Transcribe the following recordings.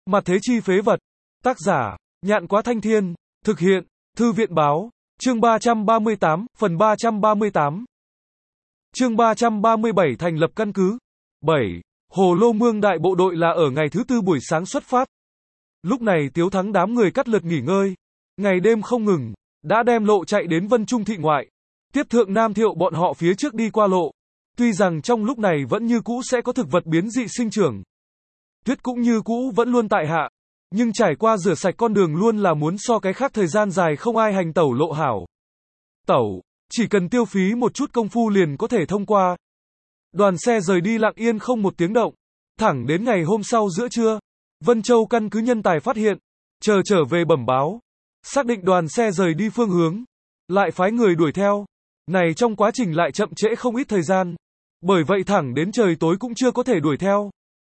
Mặt thế chi phế vật. Tác giả, Nhạn Quá Thanh Thiên. Thực hiện, Thư viện Báo. Chương 338, phần 338. Chương 337 thành lập căn cứ. 7. Hồ Lô Mương đại bộ đội là ở ngày thứ tư buổi sáng xuất phát. Lúc này Tiếu Thắng đám người cắt lượt nghỉ ngơi. Ngày đêm không ngừng, đã đem lộ chạy đến Vân Trung thị ngoại. Tiếp thượng Nam Thiệu bọn họ phía trước đi qua lộ. Tuy rằng trong lúc này vẫn như cũ sẽ có thực vật biến dị sinh trưởng. Tuyết cũng như cũ vẫn luôn tại hạ. Nhưng trải qua rửa sạch con đường luôn là muốn so cái khác thời gian dài không ai hành tẩu lộ hảo. Tẩu, chỉ cần tiêu phí một chút công phu liền có thể thông qua. Đoàn xe rời đi lặng yên không một tiếng động. Thẳng đến ngày hôm sau giữa trưa, Vân Châu căn cứ nhân tài phát hiện, trở về bẩm báo. Xác định đoàn xe rời đi phương hướng, lại phái người đuổi theo. Này trong quá trình lại chậm trễ không ít thời gian. Bởi vậy thẳng đến trời tối cũng chưa có thể đuổi theo.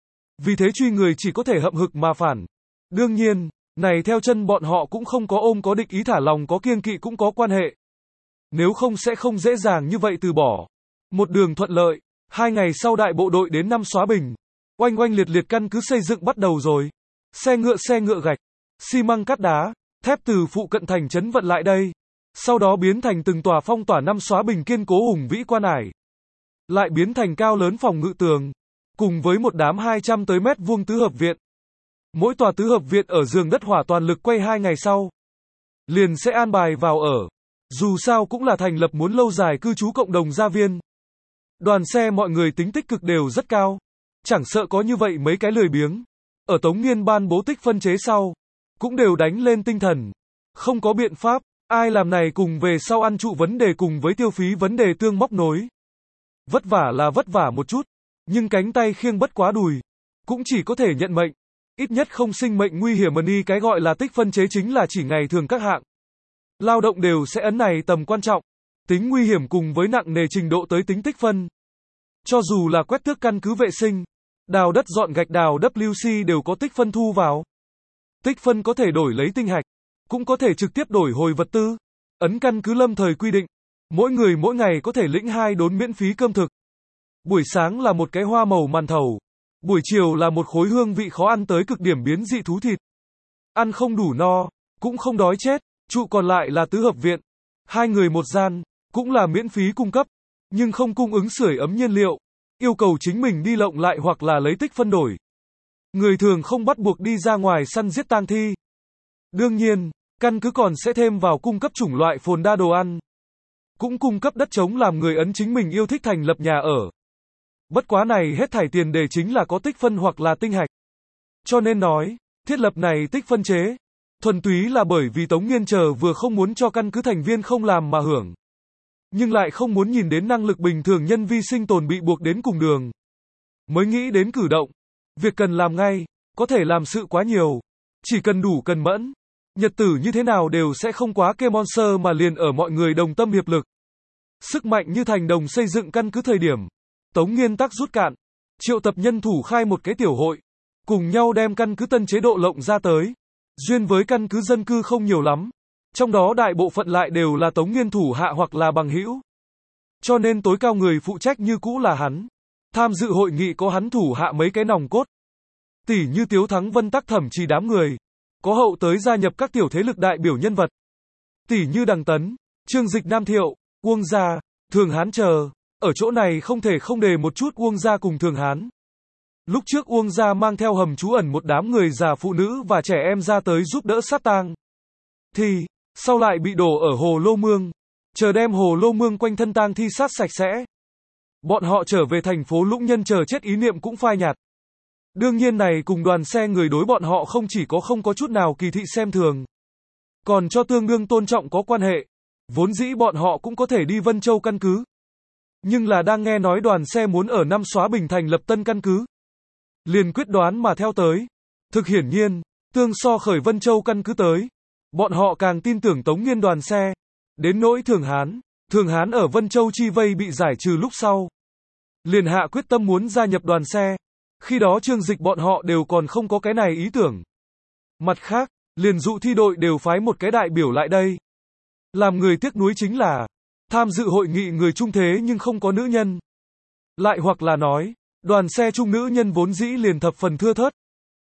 Vì thế truy người chỉ có thể hậm hực mà phản. Đương nhiên, này theo chân bọn họ cũng không có ôm có địch ý, thả lòng có kiêng kỵ cũng có quan hệ. Nếu không sẽ không dễ dàng như vậy từ bỏ. Một đường thuận lợi, 2 ngày sau đại bộ đội đến Năm Xóa Bình. Oanh oanh liệt liệt căn cứ xây dựng bắt đầu rồi. Xe ngựa gạch, xi măng cát đá, thép từ phụ cận thành trấn vận lại đây. Sau đó biến thành từng tòa phong tỏa Năm Xóa Bình kiên cố hùng vĩ quan ải. Lại biến thành cao lớn phòng ngự tường. Cùng với một đám 200 tới mét vuông tứ hợp viện. Mỗi tòa tứ hợp viện ở giường đất hỏa toàn lực quay 2 ngày sau. Liền sẽ an bài vào ở. Dù sao cũng là thành lập muốn lâu dài cư trú cộng đồng gia viên. Đoàn xe mọi người tính tích cực đều rất cao. Chẳng sợ có như vậy mấy cái lười biếng. Ở Tống Nghiên ban bố tích phân chế sau. Cũng đều đánh lên tinh thần. Không có biện pháp. Ai làm này cùng về sau ăn trụ vấn đề cùng với tiêu phí vấn đề tương móc nối. Vất vả là vất vả một chút. Nhưng cánh tay khiêng bất quá đùi. Cũng chỉ có thể nhận mệnh. Ít nhất không sinh mệnh nguy hiểm mà đi. Cái gọi là tích phân chế chính là chỉ ngày thường các hạng lao động đều sẽ ấn này tầm quan trọng. Tính nguy hiểm cùng với nặng nề trình độ tới tính tích phân. Cho dù là quét tước căn cứ vệ sinh, đào đất dọn gạch đào WC đều có tích phân thu vào. Tích phân có thể đổi lấy tinh hạch, cũng có thể trực tiếp đổi hồi vật tư. Ấn căn cứ lâm thời quy định, mỗi người mỗi ngày có thể lĩnh 2 đốn miễn phí cơm thực. Buổi sáng là một cái hoa màu màn thầu, buổi chiều là một khối hương vị khó ăn tới cực điểm biến dị thú thịt. Ăn không đủ no, cũng không đói chết, trụ còn lại là tứ hợp viện. 2 người một gian, cũng là miễn phí cung cấp, nhưng không cung ứng sưởi ấm nhiên liệu, yêu cầu chính mình đi lộng lại hoặc là lấy tích phân đổi. Người thường không bắt buộc đi ra ngoài săn giết tang thi. Đương nhiên, căn cứ còn sẽ thêm vào cung cấp chủng loại phồn đa đồ ăn. Cũng cung cấp đất trống làm người ấn chính mình yêu thích thành lập nhà ở. Bất quá này hết thảy tiền đề chính là có tích phân hoặc là tinh hạch. Cho nên nói, thiết lập này tích phân chế, thuần túy là bởi vì Tống Nghiên vừa không muốn cho căn cứ thành viên không làm mà hưởng. Nhưng lại không muốn nhìn đến năng lực bình thường nhân vi sinh tồn bị buộc đến cùng đường. Mới nghĩ đến cử động. Việc cần làm ngay, có thể làm sự quá nhiều. Chỉ cần đủ cần mẫn. Nhật tử như thế nào đều sẽ không quá kê monster mà liền ở mọi người đồng tâm hiệp lực. Sức mạnh như thành đồng xây dựng căn cứ thời điểm. Tống Nghiên tắc rút cạn. Triệu tập nhân thủ khai một cái tiểu hội. Cùng nhau đem căn cứ tân chế độ lộng ra tới. Duyên với căn cứ dân cư không nhiều lắm. Trong đó đại bộ phận lại đều là Tống Nghiên thủ hạ hoặc là bằng hữu. Cho nên tối cao người phụ trách như cũ là hắn. Tham dự hội nghị có hắn thủ hạ mấy cái nòng cốt. Tỷ như Tiếu Thắng Vân Tắc Thẩm Trì đám người. Có hậu tới gia nhập các tiểu thế lực đại biểu nhân vật. Tỷ như Đằng Tấn, Trương Dịch Nam Thiệu, Uông Gia, Thường Hán chờ. Ở chỗ này không thể không đề một chút Uông Gia cùng Thường Hán. Lúc trước Uông Gia mang theo hầm trú ẩn một đám người già phụ nữ và trẻ em ra tới giúp đỡ sát tang. Thì, sau lại bị đổ ở Hồ Lô Mương. Chờ đem Hồ Lô Mương quanh thân tang thi sát sạch sẽ. Bọn họ trở về thành phố Lũng Nhân chờ chết ý niệm cũng phai nhạt. Đương nhiên này cùng đoàn xe người đối bọn họ không chỉ có không có chút nào kỳ thị xem thường. Còn cho tương đương tôn trọng có quan hệ. Vốn dĩ bọn họ cũng có thể đi Vân Châu căn cứ. Nhưng là đang nghe nói đoàn xe muốn ở Năm Xóa Bình thành lập tân căn cứ. Liền quyết đoán mà theo tới. Thực hiển nhiên, tương so khởi Vân Châu căn cứ tới. Bọn họ càng tin tưởng Tống Nghiên đoàn xe. Đến nỗi Thường Hán ở Vân Châu chi vây bị giải trừ lúc sau. Liền hạ quyết tâm muốn gia nhập đoàn xe. Khi đó Trương Dịch bọn họ đều còn không có cái này ý tưởng. Mặt khác, liền dụ thi đội đều phái một cái đại biểu lại đây. Làm người tiếc nuối chính là, tham dự hội nghị người trung thế nhưng không có nữ nhân. Lại hoặc là nói, đoàn xe trung nữ nhân vốn dĩ liền thập phần thưa thớt.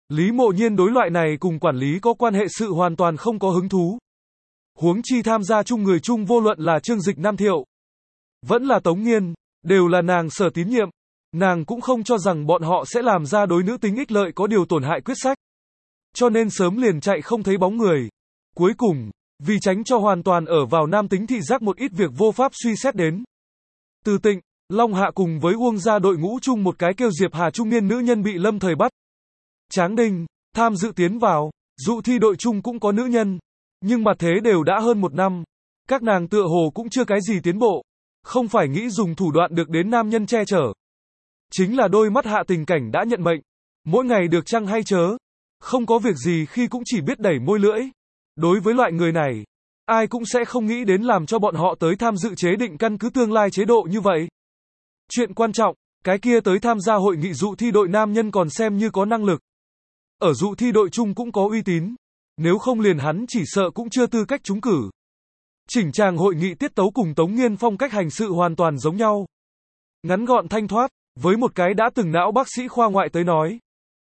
Lý Mộ Nhiên đối loại này cùng quản lý có quan hệ sự hoàn toàn không có hứng thú. Huống chi tham gia chung người chung vô luận là Trương Dịch Nam Thiệu, vẫn là Tống Nghiên, đều là nàng sở tín nhiệm. Nàng cũng không cho rằng bọn họ sẽ làm ra đối nữ tính ích lợi có điều tổn hại quyết sách. Cho nên sớm liền chạy không thấy bóng người. Cuối cùng, vì tránh cho hoàn toàn ở vào nam tính thị giác một ít việc vô pháp suy xét đến. Từ Tịnh, Long Hạ cùng với Uông gia đội ngũ chung một cái kêu Diệp Hà trung niên nữ nhân bị lâm thời bắt. Tráng Đinh, tham dự tiến vào, dụ thi đội chung cũng có nữ nhân. Nhưng mà thế đều đã hơn một năm. Các nàng tựa hồ cũng chưa cái gì tiến bộ. Không phải nghĩ dùng thủ đoạn được đến nam nhân che chở. Chính là đôi mắt hạ tình cảnh đã nhận mệnh. Mỗi ngày được chăng hay chớ. Không có việc gì khi cũng chỉ biết đẩy môi lưỡi. Đối với loại người này, ai cũng sẽ không nghĩ đến làm cho bọn họ tới tham dự chế định căn cứ tương lai chế độ như vậy. Chuyện quan trọng, cái kia tới tham gia hội nghị dụ thi đội nam nhân còn xem như có năng lực. Ở dụ thi đội chung cũng có uy tín. Nếu không liền hắn chỉ sợ cũng chưa tư cách trúng cử. Chỉnh tràng hội nghị tiết tấu cùng Tống Nghiên phong cách hành sự hoàn toàn giống nhau. Ngắn gọn thanh thoát, với một cái đã từng não bác sĩ khoa ngoại tới nói.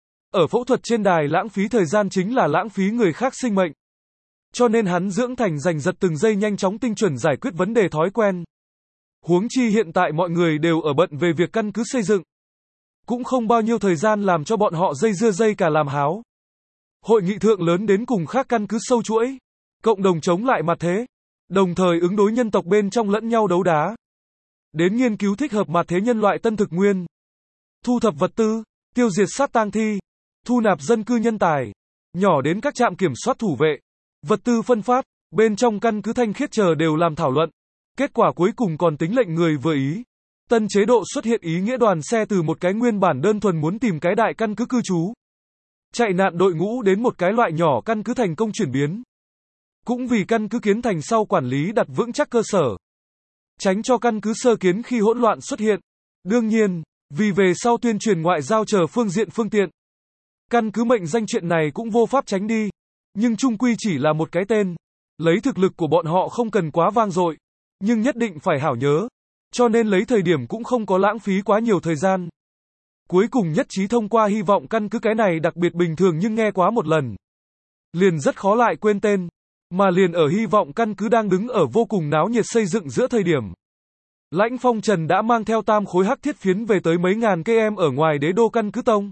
Ở phẫu thuật trên đài lãng phí thời gian chính là lãng phí người khác sinh mệnh. Cho nên hắn dưỡng thành giành giật từng giây nhanh chóng tinh chuẩn giải quyết vấn đề thói quen. Huống chi hiện tại mọi người đều ở bận về việc căn cứ xây dựng. Cũng không bao nhiêu thời gian làm cho bọn họ dây dưa dây cả làm háo. Hội nghị thượng lớn đến cùng khác căn cứ sâu chuỗi. Cộng đồng chống lại mặt thế. Đồng thời ứng đối nhân tộc bên trong lẫn nhau đấu đá. Đến nghiên cứu thích hợp mặt thế nhân loại tân thực nguyên. Thu thập vật tư, tiêu diệt sát tang thi. Thu nạp dân cư nhân tài. Nhỏ đến các trạm kiểm soát thủ vệ. Vật tư phân phát, bên trong căn cứ thanh khiết chờ đều làm thảo luận. Kết quả cuối cùng còn tính lệnh người vừa ý. Tân chế độ xuất hiện ý nghĩa đoàn xe từ một cái nguyên bản đơn thuần muốn tìm cái đại căn cứ cư trú. Chạy nạn đội ngũ đến một cái loại nhỏ căn cứ thành công chuyển biến. Cũng vì căn cứ kiến thành sau quản lý đặt vững chắc cơ sở. Tránh cho căn cứ sơ kiến khi hỗn loạn xuất hiện. Đương nhiên, vì về sau tuyên truyền ngoại giao chờ phương diện phương tiện. Căn cứ mệnh danh chuyện này cũng vô pháp tránh đi. Nhưng chung quy chỉ là một cái tên. Lấy thực lực của bọn họ không cần quá vang dội. Nhưng nhất định phải hảo nhớ. Cho nên lấy thời điểm cũng không có lãng phí quá nhiều thời gian. Cuối cùng nhất trí thông qua hy vọng căn cứ cái này đặc biệt bình thường nhưng nghe quá một lần. Liền rất khó lại quên tên. Mà liền ở hy vọng căn cứ đang đứng ở vô cùng náo nhiệt xây dựng giữa thời điểm. Lãnh Phong Trần đã mang theo tam khối hắc thiết phiến về tới mấy ngàn cây em ở ngoài đế đô căn cứ tông.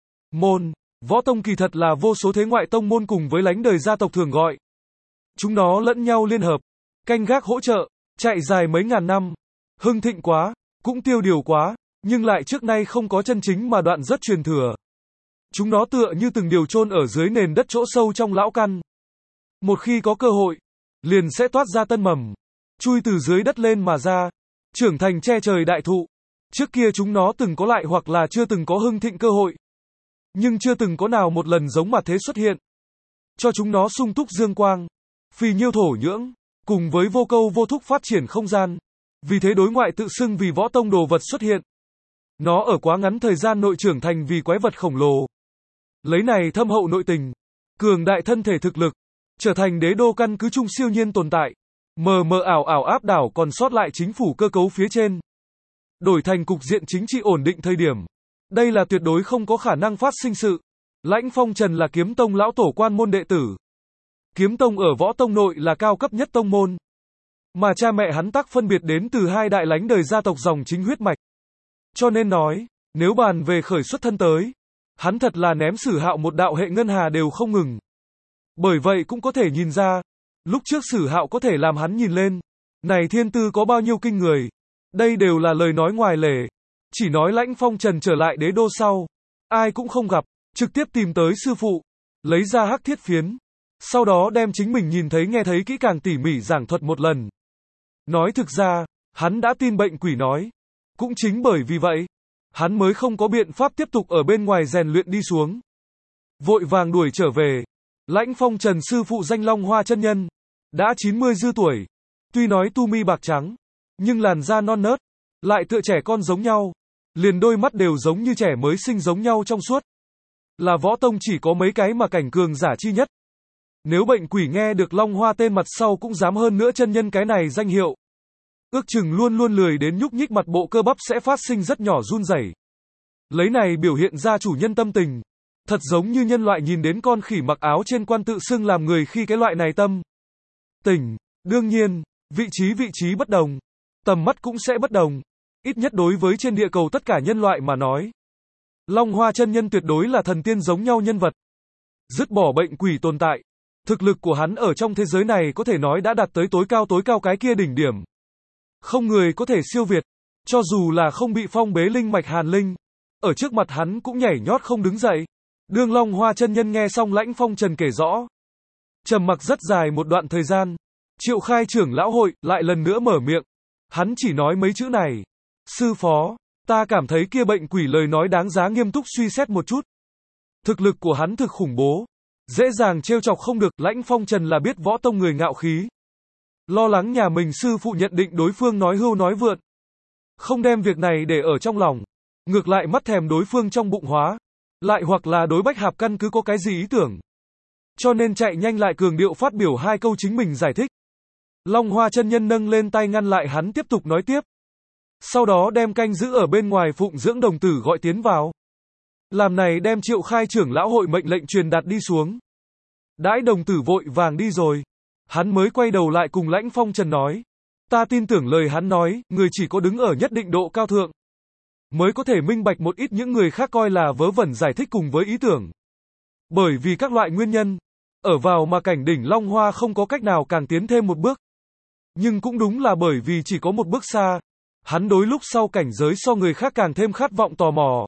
Môn, võ tông kỳ thật là vô số thế ngoại tông môn cùng với lánh đời gia tộc thường gọi. Chúng nó lẫn nhau liên hợp, canh gác hỗ trợ, chạy dài mấy ngàn năm. Hưng thịnh quá, cũng tiêu điều quá, nhưng lại trước nay không có chân chính mà đoạn rất truyền thừa. Chúng nó tựa như từng điều chôn ở dưới nền đất chỗ sâu trong lão căn. Một khi có cơ hội, liền sẽ toát ra tân mầm, chui từ dưới đất lên mà ra, trưởng thành che trời đại thụ. Trước kia chúng nó từng có lại hoặc là chưa từng có hưng thịnh cơ hội. Nhưng chưa từng có nào một lần giống mặt thế xuất hiện. Cho chúng nó sung túc dương quang, phì nhiêu thổ nhưỡng, cùng với vô câu vô thúc phát triển không gian. Vì thế đối ngoại tự xưng vì võ tông đồ vật xuất hiện. Nó ở quá ngắn thời gian nội trưởng thành vì quái vật khổng lồ. Lấy này thâm hậu nội tình, cường đại thân thể thực lực, trở thành đế đô căn cứ trung siêu nhiên tồn tại. Mờ mờ ảo ảo áp đảo còn sót lại chính phủ cơ cấu phía trên. Đổi thành cục diện chính trị ổn định thời điểm. Đây là tuyệt đối không có khả năng phát sinh sự. Lãnh Phong Trần là kiếm tông lão tổ quan môn đệ tử. Kiếm tông ở võ tông nội là cao cấp nhất tông môn. Mà cha mẹ hắn tắc phân biệt đến từ hai đại lánh đời gia tộc dòng chính huyết mạch. Cho nên nói, nếu bàn về khởi xuất thân tới, hắn thật là ném Sử Hạo một đạo hệ ngân hà đều không ngừng. Bởi vậy cũng có thể nhìn ra, lúc trước Sử Hạo có thể làm hắn nhìn lên, này thiên tư có bao nhiêu kinh người. Đây đều là lời nói ngoài lề. Chỉ nói Lãnh Phong Trần trở lại đế đô sau, ai cũng không gặp, trực tiếp tìm tới sư phụ, lấy ra hắc thiết phiến, sau đó đem chính mình nhìn thấy nghe thấy kỹ càng tỉ mỉ giảng thuật một lần. Nói thực ra, hắn đã tin bệnh quỷ nói. Cũng chính bởi vì vậy, hắn mới không có biện pháp tiếp tục ở bên ngoài rèn luyện đi xuống. Vội vàng đuổi trở về. Lãnh Phong Trần sư phụ danh Long Hoa chân nhân, đã 90 dư tuổi. Tuy nói tu mi bạc trắng, nhưng làn da non nớt, lại tựa trẻ con giống nhau. Liền đôi mắt đều giống như trẻ mới sinh giống nhau trong suốt. Là võ tông chỉ có mấy cái mà cảnh cường giả chi nhất. Nếu bệnh quỷ nghe được Long Hoa tên mặt sau cũng dám hơn nữa chân nhân cái này danh hiệu. Ước chừng luôn luôn lười đến nhúc nhích mặt bộ cơ bắp sẽ phát sinh rất nhỏ run rẩy. Lấy này biểu hiện ra chủ nhân tâm tình. Thật giống như nhân loại nhìn đến con khỉ mặc áo trên quan tự xưng làm người khi cái loại này tâm tình. Đương nhiên, vị trí bất đồng, tầm mắt cũng sẽ bất đồng. Ít nhất đối với trên địa cầu tất cả nhân loại mà nói. Long Hoa chân nhân tuyệt đối là thần tiên giống nhau nhân vật. Dứt bỏ bệnh quỷ tồn tại. Thực lực của hắn ở trong thế giới này có thể nói đã đạt tới tối cao cái kia đỉnh điểm. Không người có thể siêu việt. Cho dù là không bị phong bế linh mạch hàn linh. Ở trước mặt hắn cũng nhảy nhót không đứng dậy. Đương Long Hoa chân nhân nghe xong Lãnh Phong Trần kể rõ. Trầm mặc rất dài một đoạn thời gian. Triệu Khai trưởng lão hội lại lần nữa mở miệng. Hắn chỉ nói mấy chữ này. Sư phó, ta cảm thấy kia bệnh quỷ lời nói đáng giá nghiêm túc suy xét một chút. Thực lực của hắn thực khủng bố. Dễ dàng trêu chọc không được. Lãnh Phong Trần là biết võ tông người ngạo khí. Lo lắng nhà mình sư phụ nhận định đối phương nói hưu nói vượn. Không đem việc này để ở trong lòng. Ngược lại mắt thèm đối phương trong bụng hóa. Lại hoặc là đối Bách Hạp căn cứ có cái gì ý tưởng. Cho nên chạy nhanh lại cường điệu phát biểu hai câu chính mình giải thích. Long Hoa chân nhân nâng lên tay ngăn lại hắn tiếp tục nói tiếp. Sau đó đem canh giữ ở bên ngoài phụng dưỡng đồng tử gọi tiến vào. Làm này đem Triệu Khai trưởng lão hội mệnh lệnh truyền đạt đi xuống. Đãi đồng tử vội vàng đi rồi. Hắn mới quay đầu lại cùng Lãnh Phong Trần nói. Ta tin tưởng lời hắn nói, người chỉ có đứng ở nhất định độ cao thượng. Mới có thể minh bạch một ít những người khác coi là vớ vẩn giải thích cùng với ý tưởng. Bởi vì các loại nguyên nhân. Ở vào mà cảnh đỉnh Long Hoa không có cách nào càng tiến thêm một bước. Nhưng cũng đúng là bởi vì chỉ có một bước xa. Hắn đối lúc sau cảnh giới so người khác càng thêm khát vọng tò mò.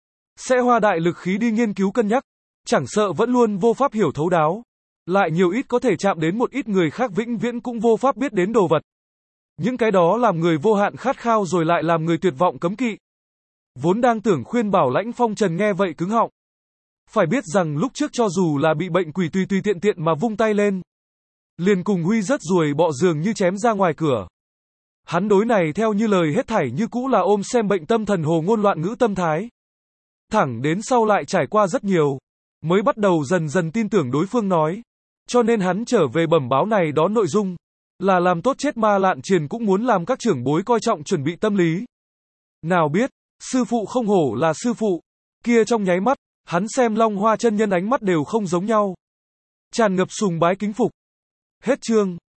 Sẽ hoa đại lực khí đi nghiên cứu cân nhắc. Chẳng sợ vẫn luôn vô pháp hiểu thấu đáo. Lại nhiều ít có thể chạm đến một ít người khác vĩnh viễn cũng vô pháp biết đến đồ vật. Những cái đó làm người vô hạn khát khao rồi lại làm người tuyệt vọng cấm kỵ. Vốn đang tưởng khuyên bảo Lãnh Phong Trần nghe vậy cứng họng. Phải biết rằng lúc trước cho dù là bị bệnh quỷ tùy tiện tiện mà vung tay lên. Liền cùng Huy rất ruồi bọ giường như chém ra ngoài cửa. Hắn đối này theo như lời hết thảy như cũ là ôm xem bệnh tâm thần hồ ngôn loạn ngữ tâm thái. Thẳng đến sau lại trải qua rất nhiều. Mới bắt đầu dần dần tin tưởng đối phương nói. Cho nên hắn trở về bẩm báo này đó nội dung. Là làm tốt chết ma lạn triền cũng muốn làm các trưởng bối coi trọng chuẩn bị tâm lý. Nào biết, sư phụ không hổ là sư phụ. Kia trong nháy mắt, hắn xem Long Hoa chân nhân ánh mắt đều không giống nhau. Tràn ngập sùng bái kính phục. Hết chương.